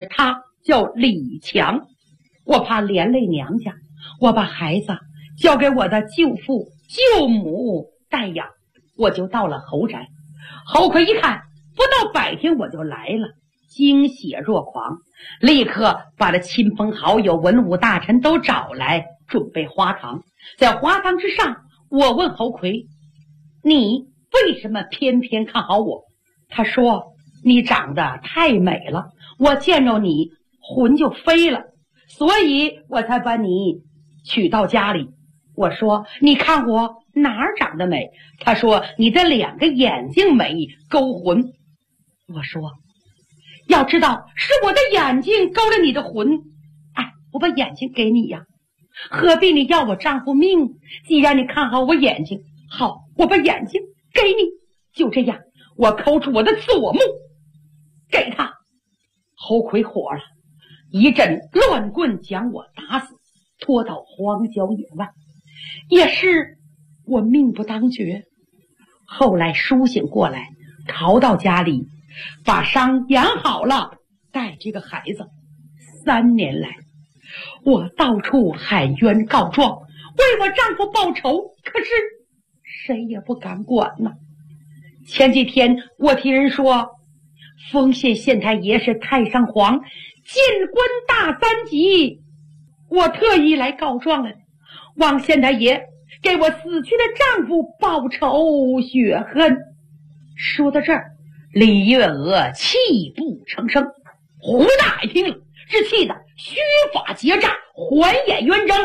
他叫李强，我怕连累娘家，我把孩子交给我的舅父舅母代养，我就到了侯宅。侯奎一看不到百天我就来了，惊血若狂，立刻把这亲朋好友文武大臣都找来，准备花堂。在花堂之上，我问侯奎，你为什么偏偏看好我？他说，你长得太美了，我见着你魂就飞了，所以我才把你娶到家里。我说，你看我哪儿长得美？他说，你的2个眼睛美，勾魂。我说，要知道是我的眼睛勾了你的魂，哎，我把眼睛给你呀，何必你要我丈夫命？既然你看好我眼睛，好，我把眼睛给你。就这样，我抠出我的左目给他。侯奎火了，一阵乱棍将我打死，拖到荒郊野外。也是我命不当绝。后来苏醒过来，逃到家里，把伤养好了，带这个孩子。3年来，我到处喊冤告状，为我丈夫报仇，可是谁也不敢管呢。前几天我听人说，丰县县太爷是太上皇，进官大3级，我特意来告状了，望县太爷给我死去的丈夫报仇雪恨。说到这儿，李月娥泣不成声。胡大海听了，是气得须发结炸，环眼圆睁。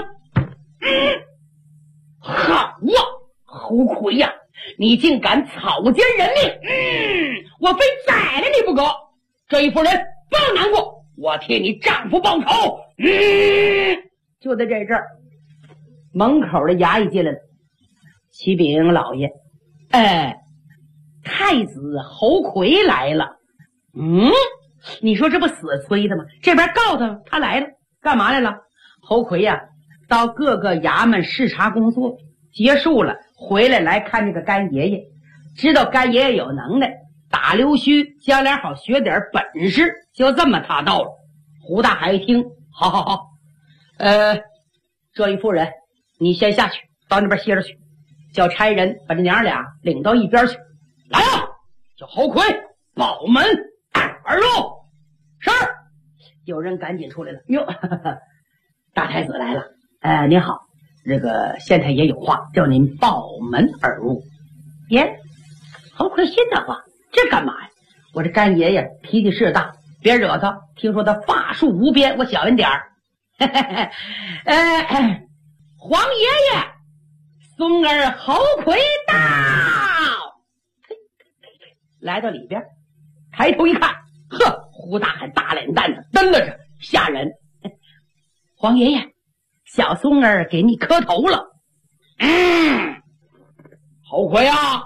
好啊，侯奎呀，你竟敢草菅人命！我非宰了你不可！这一夫人不要难过，我替你丈夫报仇。就在这阵儿，门口的衙役进来了，启禀老爷，太子侯奎来了。你说这不死催的吗？这边告他，他来了，干嘛来了？侯奎呀，到各个衙门视察工作结束了，回来看这个干爷爷，知道干爷爷有能耐，打溜须，将来好学点本事，就这么他到了。胡大海一听，好，这一夫人，你先下去，到那边歇着去，叫差人把这娘俩领到一边去。来啊，叫侯奎保门而入。是。有人赶紧出来了，哟，大太子来了。您好，这个县太爷有话叫您报门而入。耶，侯奎心的话，这干嘛呀？我这干爷爷脾气是大，别惹他。听说他法术无边，我小心点儿。皇爷爷，松儿侯奎到。来到里边，抬头一看，呵，胡大海大脸蛋子瞪了着，吓人。皇爷爷，小松儿给你磕头了。侯奎啊，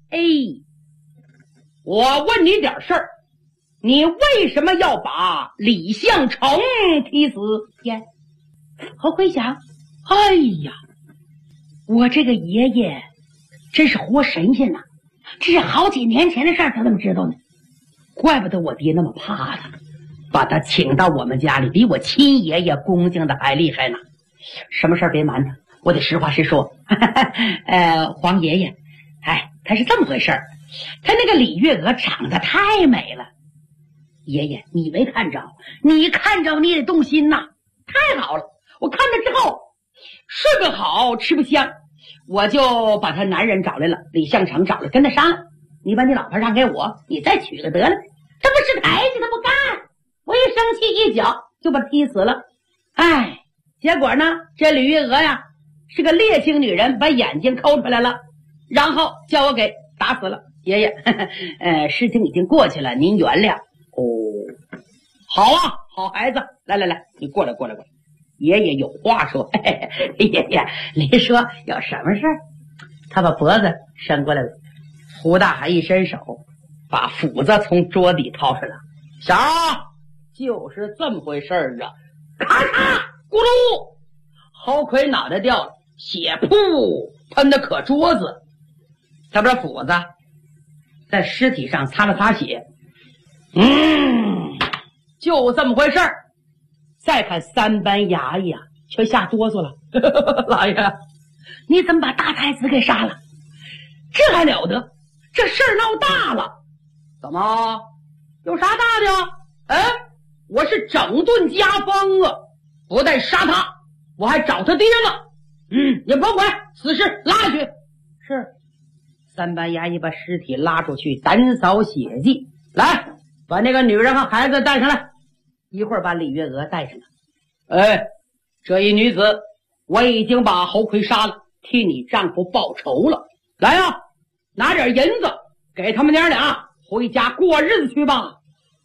我问你点事儿，你为什么要把李相成踢死？侯奎想，哎呀，我这个爷爷真是活神仙呐，这是好几年前的事儿，他怎么知道呢？怪不得我爹那么怕他，把他请到我们家里，比我亲爷爷恭敬的还厉害呢。什么事儿别瞒他，我得实话实说。皇爷爷，他是这么回事儿，他那个李月娥长得太美了。爷爷，你没看着，你看着你也得动心呐，太好了。我看了之后，睡不好，吃不香，我就把他男人找来了，李相成找来跟他商量，你把你老婆让给我，你再娶个得了。他不识抬举，他不干，我一生气一脚就把他踢死了。结果呢，这李月娥呀是个烈性女人，把眼睛抠出来了，然后叫我给打死了。爷爷，事情已经过去了，您原谅。好啊，好孩子，来，你过来。爷爷有话说。爷爷，您说有什么事儿？他把脖子伸过来了。胡大海一伸手，把斧子从桌底掏出来了。小儿，就是这么回事儿啊！咔嚓，咕噜，侯奎脑袋掉了，血噗喷的可桌子。他把斧子在尸体上擦了擦血， 就这么回事儿。再看三班衙役啊，却吓哆嗦了。老爷，你怎么把大太子给杀了？这还了得！这事儿闹大了。怎么？有啥大的？哎，我是整顿家风啊，不但杀他，我还找他爹了。你甭管，死尸拉下去。是。三班衙役把尸体拉出去，打扫血迹。来，把那个女人和孩子带上来。一会儿把李月娥带上来。哎，这一女子，我已经把侯魁杀了，替你丈夫报仇了。来啊，拿点银子给他们娘俩回家过日子去吧。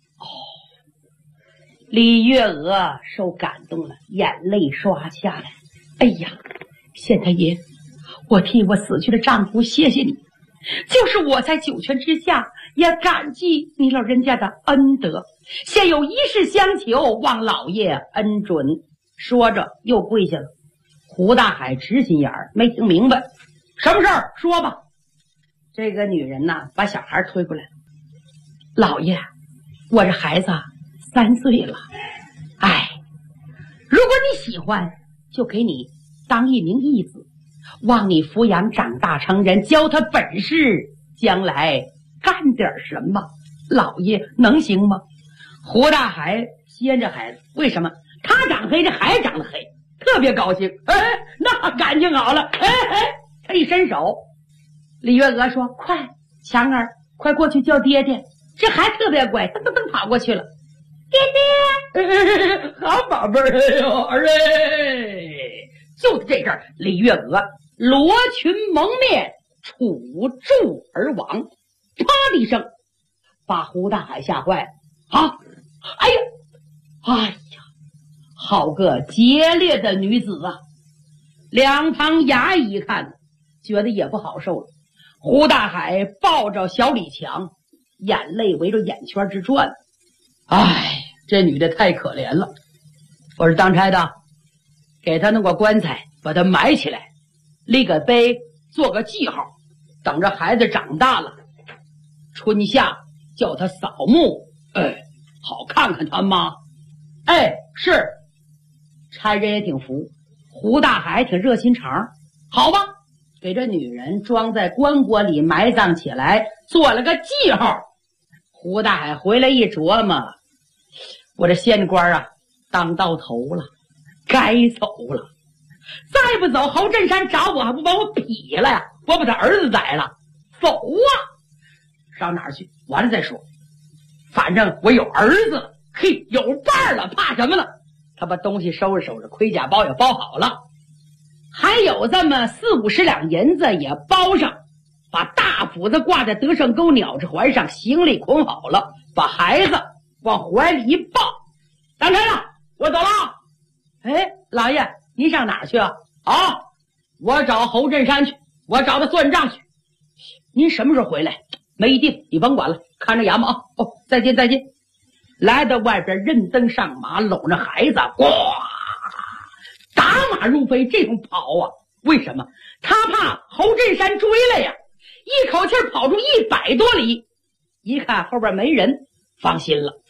李月娥受感动了，眼泪刷下来。哎呀，县太爷，我替我死去的丈夫谢谢你，就是我在九泉之下也感激你老人家的恩德，现有一事相求，望老爷恩准。说着又跪下了。胡大海直心眼儿，没听明白什么事儿，说吧。这个女人呐，把小孩推过来。老爷，我这孩子3岁了，哎，如果你喜欢，就给你当一名义子，望你抚养长大成人，教他本事，将来干点什么。老爷能行吗？胡大海掀着孩子，为什么？他长黑，这孩子长得黑，特别高兴。哎，那感情好了。哎，他一伸手，李月娥说：“快，强儿，快过去叫爹爹。”这孩子特别乖，噔噔噔跑过去了。爹爹，好宝贝儿，哎呦，儿哎！就在这阵儿，李月娥罗裙蒙面，杵柱而亡，啪的一声，把胡大海吓坏了。啊！哎呀，哎呀，好个劫掠的女子啊！两旁衙役一看，觉得也不好受了。胡大海抱着小李强，眼泪围着眼圈直转。哎，这女的太可怜了。我是当差的，给她弄个棺材，把她埋起来，立个碑，做个记号，等着孩子长大了，春夏叫他扫墓，哎，好看看他妈。哎，是。差人也挺服，胡大海挺热心肠，好吧，给这女人装在棺椁里埋葬起来，做了个记号。胡大海回来一琢磨，我这县官啊，当到头了，该走了。再不走，侯振山找我还不把我劈了呀？我把他儿子宰了，走啊！上哪儿去？完了再说。反正我有儿子了，嘿，有伴了，怕什么呢？他把东西收拾收拾，盔甲包也包好了，还有这么40-50两银子也包上，把大斧子挂在德胜沟鸟子环上，行李捆好了，把孩子往怀里一抱。当差了，我走了。哎，老爷，您上哪儿去啊？啊，我找侯振山去，我找他算账去。您什么时候回来？没定，你甭管了，看着衙门啊。哦，再见再见。来到外边，认登上马，搂着孩子，呱，打马如飞，这种跑啊！为什么？他怕侯振山追来呀！一口气跑出100多里，一看后边没人，放心了。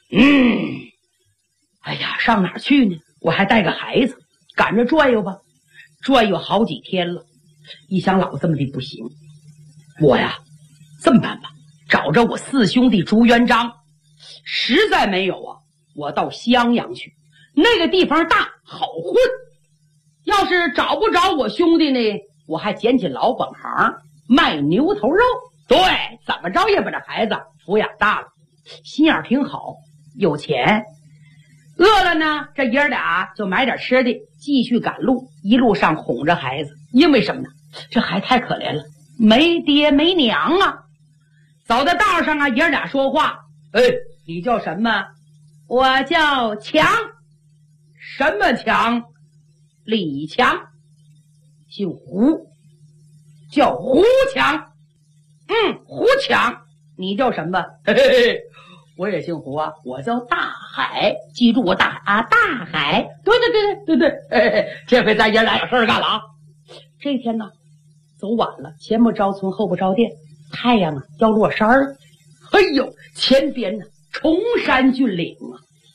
哎呀，上哪儿去呢？我还带个孩子，赶着转悠吧。转悠好几天了，一想老这么的不行，我呀，这么办吧，找着我4兄弟朱元璋。实在没有啊，我到襄阳去，那个地方大，好混。要是找不着我兄弟呢，我还捡起老本行，卖牛头肉。对，怎么着也把这孩子抚养大了，心眼挺好，有钱。饿了呢，这爷俩就买点吃的，继续赶路，一路上哄着孩子。因为什么呢？这孩子太可怜了，没爹没娘啊。走在道上啊，爷俩说话。哎，你叫什么？我叫强。什么强？李强。姓胡，叫胡强。胡强。你叫什么？嘿嘿嘿，我也姓胡啊，我叫大海。记住我大海。对，嘿嘿，这回咱爷俩有事干了啊。这天呢，走晚了，前不着村后不着店，太阳啊要落山了。哎呦，前边呢崇山峻岭啊，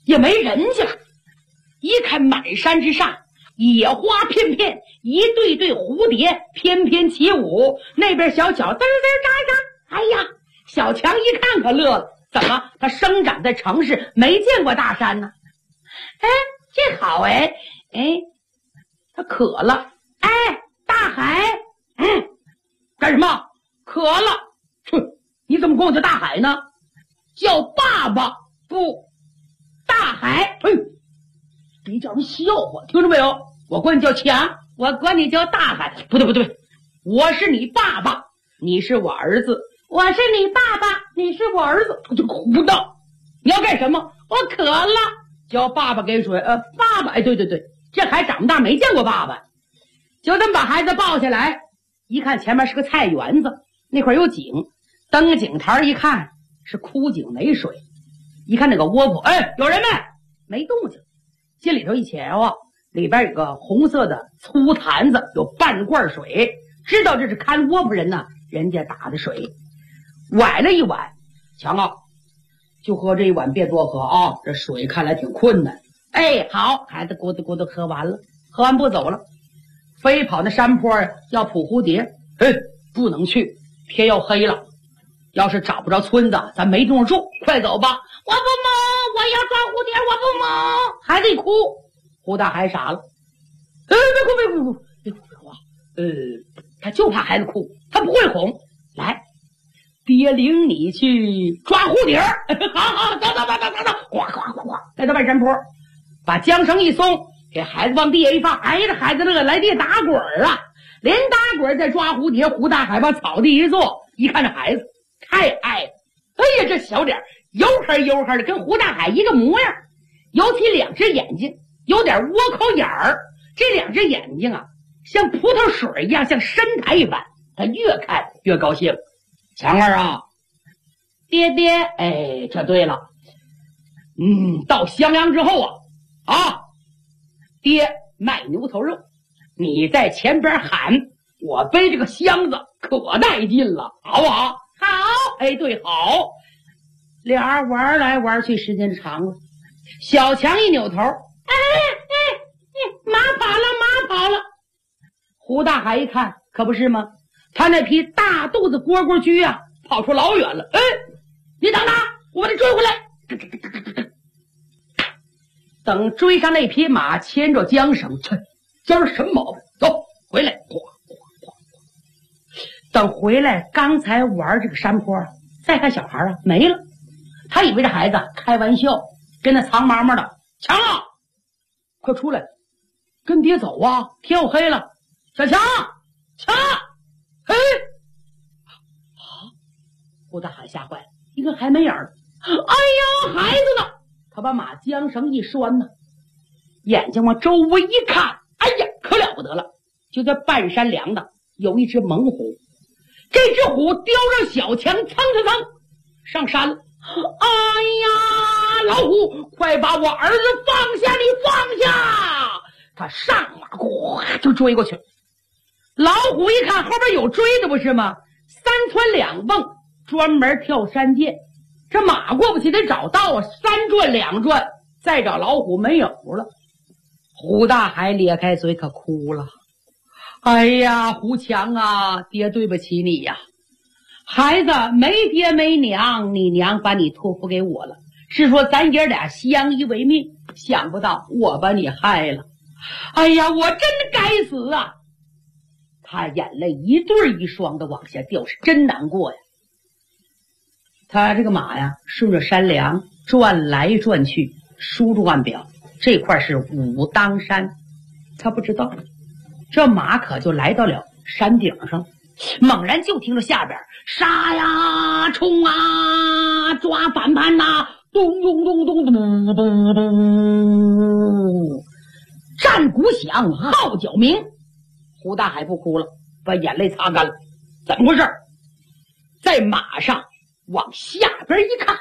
也没人家。一看满山之上野花片片，一对对蝴蝶翩翩起舞，那边小脚嘚嘚喳喳。哎呀，小强一看可乐了，怎么他生长在城市，没见过大山呢？哎，这好哎，他渴了。哎，大海，干什么？渴了。哼，你怎么管我叫大海呢？叫爸爸，不，大海。你叫人笑话，听着没有？我管你叫强，我管你叫大海。不对，我是你爸爸，你是我儿子。我是你爸爸，你是我儿子。就胡闹！你要干什么？我渴了，叫爸爸给水。爸爸，对，这孩子长不大，没见过爸爸。就这么把孩子抱下来，一看前面是个菜园子，那块有井，登井台一看是枯井没水。一看那个窝铺，有人没？没动静。进里头一瞧啊，里边有个红色的粗坛子，有半罐水，知道这是看窝铺人呢，人家打的水。崴了一碗，强啊，就喝这一碗，别多喝啊，这水看来挺困难。好，孩子咕嘟咕嘟喝完了，喝完不走了，非跑那山坡要捕蝴蝶。不能去，天要黑了，要是找不着村子，咱没地方住，快走吧。我不蒙，我要抓蝴蝶，我不蒙。孩子一哭，胡大海傻了。别哭啊！他就怕孩子哭，他不会哄。来，爹领你去抓蝴蝶。好，走，呱，来到半山坡，把缰绳一松，给孩子往地下一放。这孩子乐，来爹打滚啊，连打滚再抓蝴蝶。胡大海往草地一坐，一看这孩子太爱了。这小脸油黑的，跟胡大海一个模样，尤其两只眼睛有点窝口眼儿，这两只眼睛啊，像葡萄水一样，像深苔一般。他越看越高兴。强儿啊，爹，这对了。到襄阳之后爹卖牛头肉，你在前边喊，我背这个箱子可带劲了，好不好？好。对，好。俩人玩来玩去，时间长了。小强一扭头，马跑了。胡大海一看，可不是吗？他那匹大肚子蝈蝈驹啊，跑出老远了。你等等，我把你追回来。等追上那匹马，牵着缰绳，今儿什么毛病？走，回来。等回来，刚才玩这个山坡，再看小孩没了。他以为这孩子开玩笑，跟那藏妈妈的。强啊，快出来，跟爹走啊，天要黑了。小强，胡大海吓坏了，一个还没影儿。孩子呢？他把马缰绳一拴呢，眼睛往周围一看，可了不得了！就在半山梁的有一只猛虎，这只虎叼着小强，蹭上山了。老虎，快把我儿子放下！你放下！他上马，咵就追过去。老虎一看后边有追的，不是吗？三窜两蹦，专门跳山涧。这马过不去，得找道啊，三转两转，再找老虎没有了。胡大海咧开嘴可哭了。胡强啊，爹对不起你呀。孩子没爹没娘，你娘把你托付给我了，是说咱爷俩相依为命，想不到我把你害了。我真该死啊！他眼泪一对一双的往下掉，是真难过呀。他这个马呀，顺着山梁转来转去，书中暗表这块是武当山。他不知道，这马可就来到了山顶上，猛然就听着下边杀呀冲啊抓反叛呐，咚咚咚咚咚咚咚，战鼓响，号角鸣。胡大海不哭了，把眼泪擦干了。怎么回事？在马上往下边一看，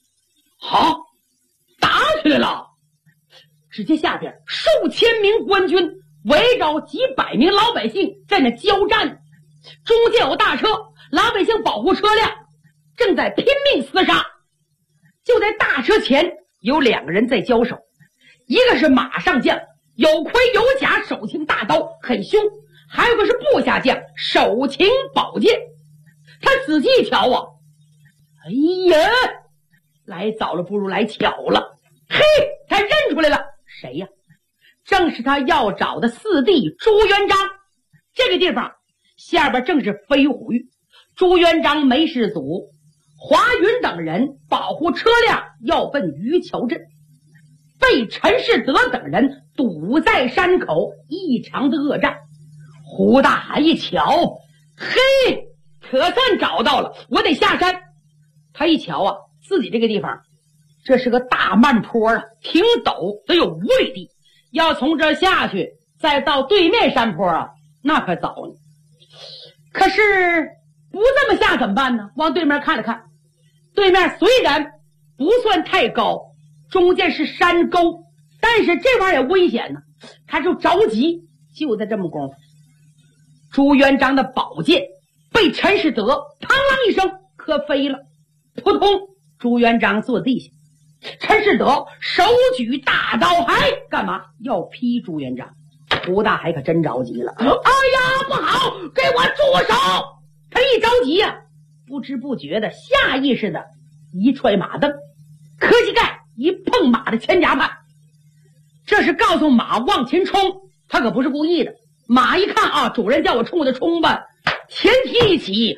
打起来了。只见下边数千名官军围绕几百名老百姓在那交战，中间有大车，老百姓保护车辆，正在拼命厮杀。就在大车前有2个人在交手，一个是马上将，有盔有甲，手擎大刀，很凶；还有个是部下将，手擎宝剑。他仔细一瞧啊，哎呀，来早了不如来巧了。嘿，他认出来了，谁呀？正是他要找的四弟朱元璋。这个地方下边正是飞虎峪，朱元璋没事祖华云等人保护车辆要奔渔桥镇，被陈士德等人堵在山口，一场的恶战。胡大海一瞧，嘿，可算找到了，我得下山。他一瞧啊，自己这个地方这是个大慢坡啊，挺陡，得有5里地，要从这下去再到对面山坡啊，那可早呢。可是不这么下怎么办呢？往对面看了看，对面虽然不算太高，中间是山沟，但是这玩意儿也危险呢。他就着急，就在这么功夫，朱元璋的宝剑被陈士德嘡啷一声磕飞了，扑通，朱元璋坐地下。陈士德手举大刀，还干嘛？要劈朱元璋。胡大海可真着急了，哎呀，不好，给我住手！他一着急呀，不知不觉的下意识的一踹马蹬，磕膝盖一碰马的前夹板，这是告诉马往前冲，他可不是故意的。马一看啊，主人叫我冲我就冲吧，前蹄一起，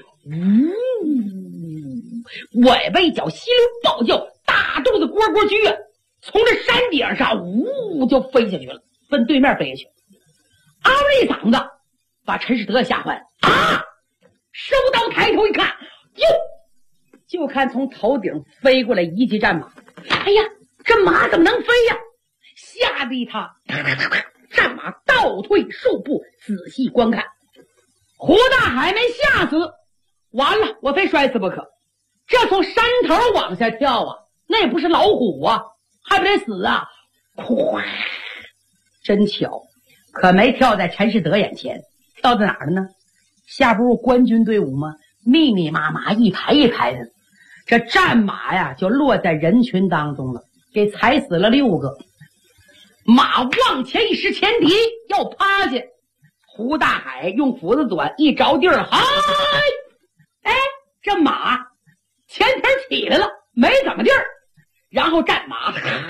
尾巴一脚，稀溜暴叫，大肚子蝈蝈撅，从这山顶上就飞下去了，奔对面飞下去。嗷一嗓子，把陈士德吓坏了啊！收刀抬头一看，哟，就看从头顶飞过来一骑战马。哎呀，这马怎么能飞呀？吓得他战马倒退数步，仔细观看。胡大海没吓死，完了，我非摔死不可。这从山头往下跳啊，那也不是老虎啊，还不得死啊！咵，真巧，可没跳在陈士德眼前，跳在哪儿了呢？下不是官军队伍吗？密密麻麻，一排一排的，这战马呀就落在人群当中了，给踩死了6个。马往前一失前蹄，要趴下。胡大海用斧子短一着地儿，嗨，哎，这马前蹄起来了，没怎么地儿，然后战马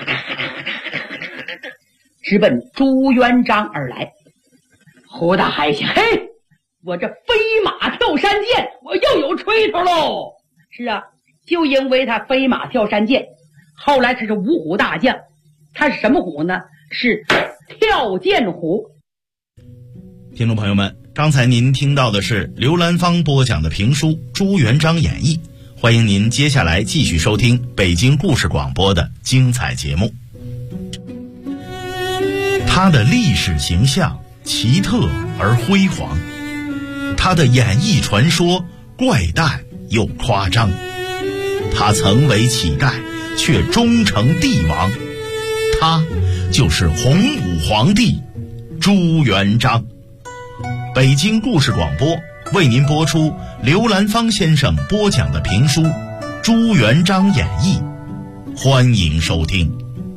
直奔朱元璋而来。胡大海想，嘿，我这飞马跳山剑，我又有吹头喽。是啊，就因为他飞马跳山剑，后来他是五虎大将。他是什么虎呢？是跳剑虎。 听众朋友们，刚才您听到的是刘兰芳播讲的评书《朱元璋演义》，欢迎您接下来继续收听北京故事广播的精彩节目。他的历史形象奇特而辉煌，他的演艺传说怪诞又夸张，他曾为乞丐却终成帝王，他就是洪武皇帝朱元璋。北京故事广播为您播出刘兰芳先生播讲的评书《朱元璋演义》，欢迎收听。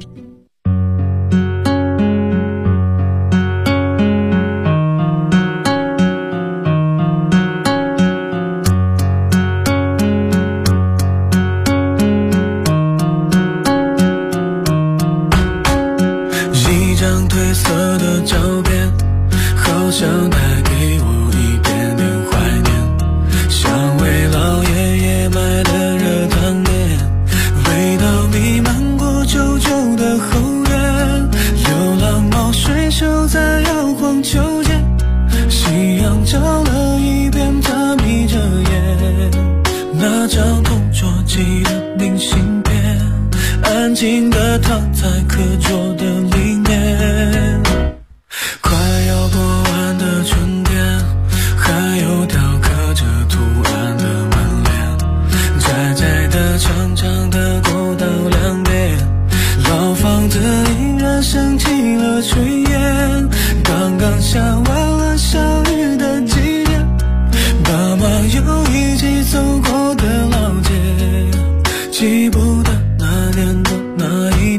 一张褪色的照片，好像带给我一点点怀念，像为老爷爷买的热汤面，味道弥漫过旧旧的后院，流浪猫睡熟在摇晃秋千，夕阳照了一遍，它眯着眼，那张同桌寄的明信片，安静地躺在课桌的里面，快要过完的春天，还有雕刻着图案的门帘，窄窄的长长的过道两边，老房子依然升起了炊烟，刚刚下完了小雨的季节，爸妈又一起走过的老街，记不得那年的那一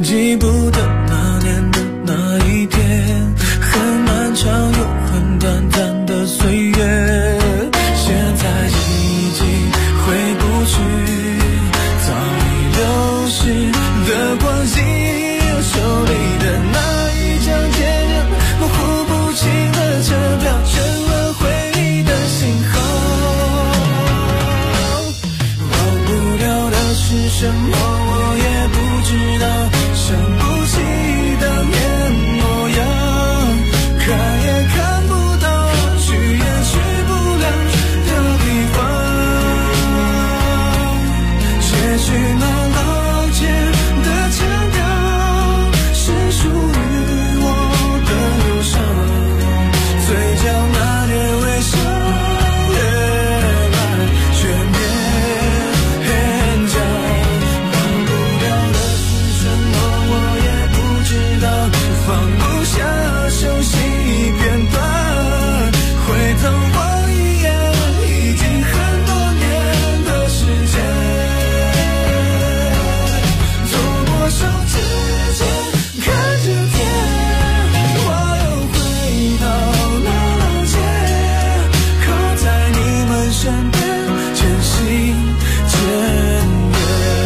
记不得那年的那一天，很漫长又很短暂的岁月，现在已经回不去，早已流逝的光阴，手里的那一张天真模糊不清的车票，成了回忆的信号。忘不了的是什么，我也不知道，想不起的面模样，看也看不到，去也去不了的地方，些许那老街的腔调，是属于我的忧伤，嘴角那点微笑越来越勉强，忘不了的是什么，我也不知道，放不下熟悉片段，回头望一眼，已经很多年的时间，走过手指间看着天，我又回到那老街，靠在你们身边，渐行渐远。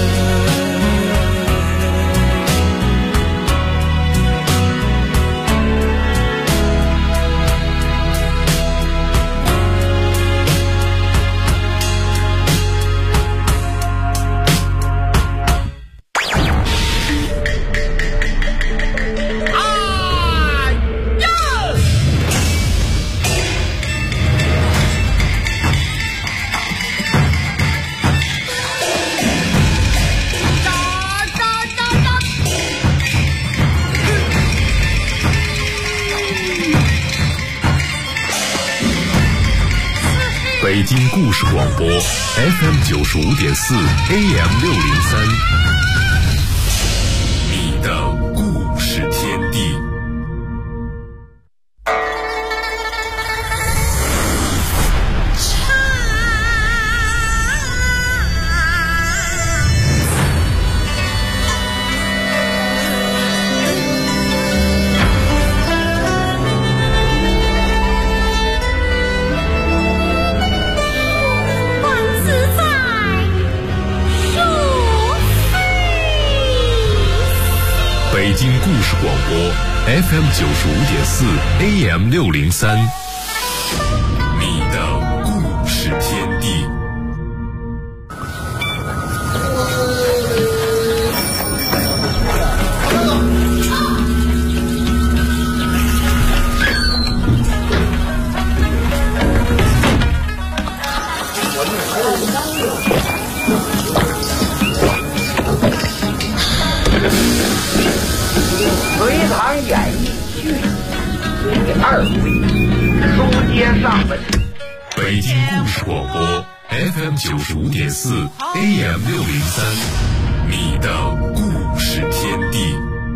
北京故事广播 FM95.4 AM603，你的故事天地。北京故事广播 FM95.4 AM603，你的故事天地。 隋唐演义续第2回，书接上文。 北京故事广播 FM95.4 AM603，你的故事天地。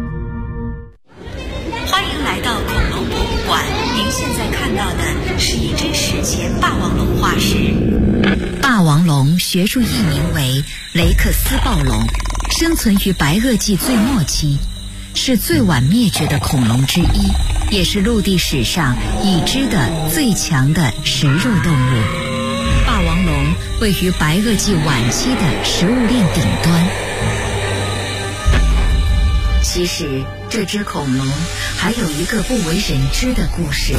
欢迎来到恐龙博物馆，您现在看到的是一只史前霸王龙化石。霸王龙学术译名为雷克斯暴龙，生存于白垩纪最末期，是最晚灭绝的恐龙之一，也是陆地史上已知的最强的食肉动物。霸王龙位于白垩纪晚期的食物链顶端。其实这只恐龙还有一个不为人知的故事。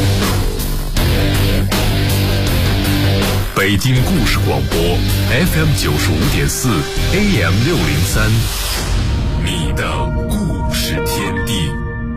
北京故事广播 FM95.4 AM603，你的故事天地。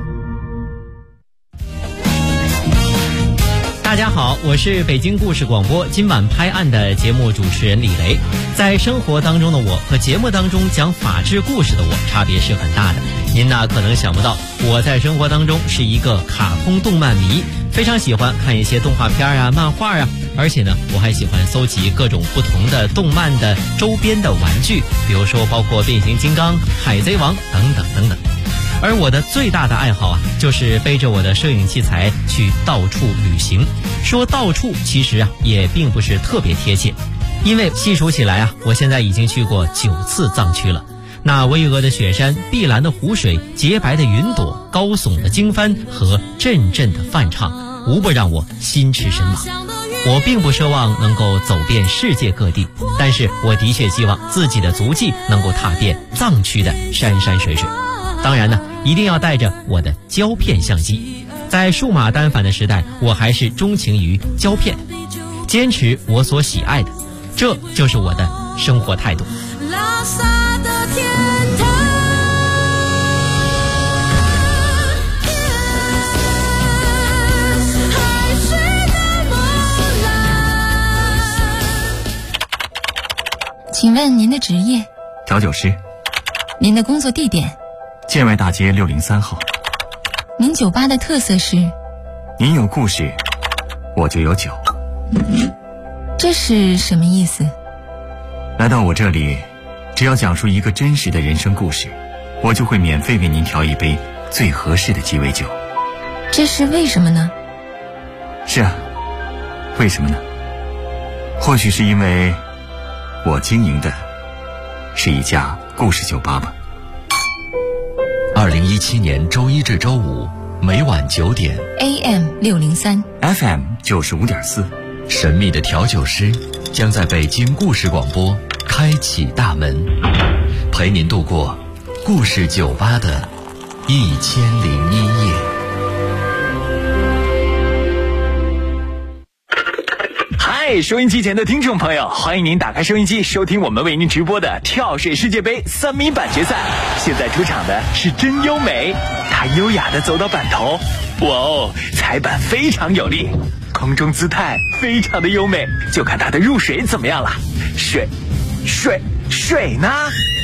大家好，我是北京故事广播今晚拍案的节目主持人李雷。在生活当中的我和节目当中讲法治故事的我差别是很大的。您呢可能想不到，我在生活当中是一个卡通动漫迷，非常喜欢看一些动画片啊、漫画啊，而且呢我还喜欢搜集各种不同的动漫的周边的玩具，比如说包括变形金刚、海贼王等等等等。而我的最大的爱好啊，就是背着我的摄影器材去到处旅行。说到处其实啊也并不是特别贴切，因为细数起来啊，我现在已经去过9次藏区了。 那巍峨的雪山、碧蓝的湖水、洁白的云朵、高耸的经幡和阵阵的梵唱，无不让我心驰神往。我并不奢望能够走遍世界各地，但是我的确希望自己的足迹能够踏遍藏区的山山水水。当然呢，一定要带着我的胶片相机。在数码单反的时代，我还是钟情于胶片，坚持我所喜爱的，这就是我的生活态度。 拉萨的天堂，海水的波澜。 请问您的职业？ 调酒师。 您的工作地点？ 建外大街603号。 您酒吧的特色是？ 您有故事，我就有酒。 这是什么意思？ 来到我这里，只要讲述一个真实的人生故事，我就会免费为您调一杯最合适的鸡尾酒。 这是为什么呢？ 是啊，为什么呢？或许是因为我经营的是一家故事酒吧吧。 2017年周一至周五每晚9点 AM 603 FM 95.4， 神秘的调酒师将在北京故事广播开启大门，陪您度过故事酒吧的1001夜。 嗨，收音机前的听众朋友，欢迎您打开收音机，收听我们为您直播的跳水世界杯3米板决赛。现在出场的是真优美，她优雅地走到板头，哇哦，踩板非常有力，空中姿态非常的优美，就看她的入水怎么样了。水呢？